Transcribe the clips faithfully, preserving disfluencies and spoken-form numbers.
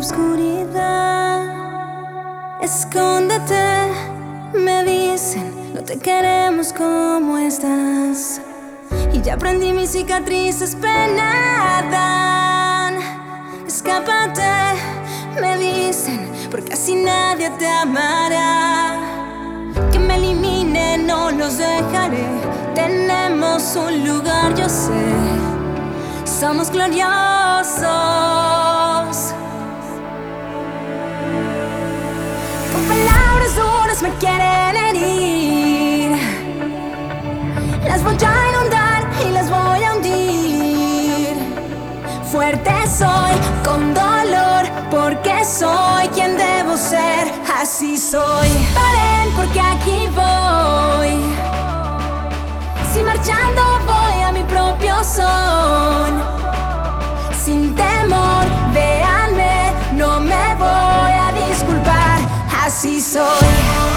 oscuridad. Escóndete, me dicen, no te queremos como estás. Y ya aprendí, mis cicatrices penadan. Escápate, me dicen, porque así nadie te amará. Que me elimine, no los dejaré. Tenemos un lugar, yo sé. Somos gloriosos. Con palabras duras me quieren herir. Las voy a inundar y las voy a hundir. Fuerte soy, con dolor, porque soy quien debo ser. Así soy. Paren, porque aquí voy. Si marchando voy a mi propio son. Sin temor, véanme, no me voy a disculpar. Así soy.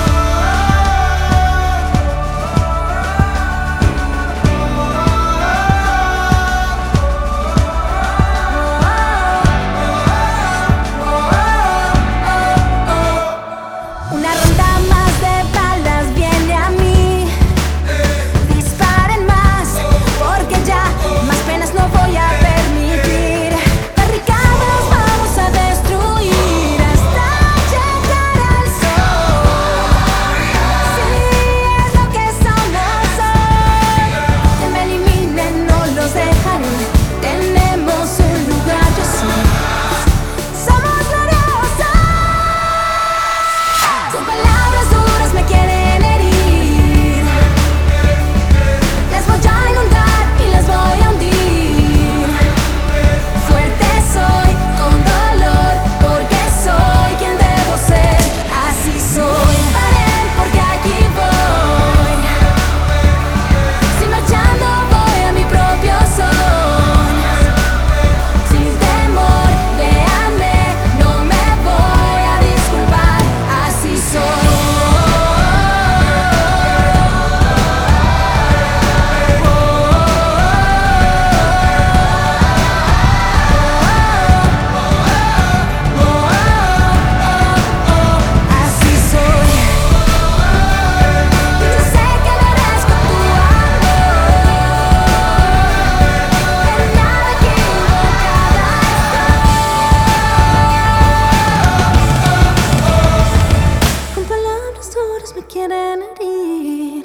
Me quieren herir.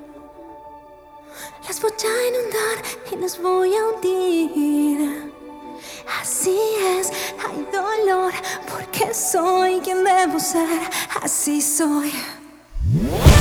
Las voy a inundar y las voy a hundir. Así es, hay dolor, porque soy quien debo ser. Así soy.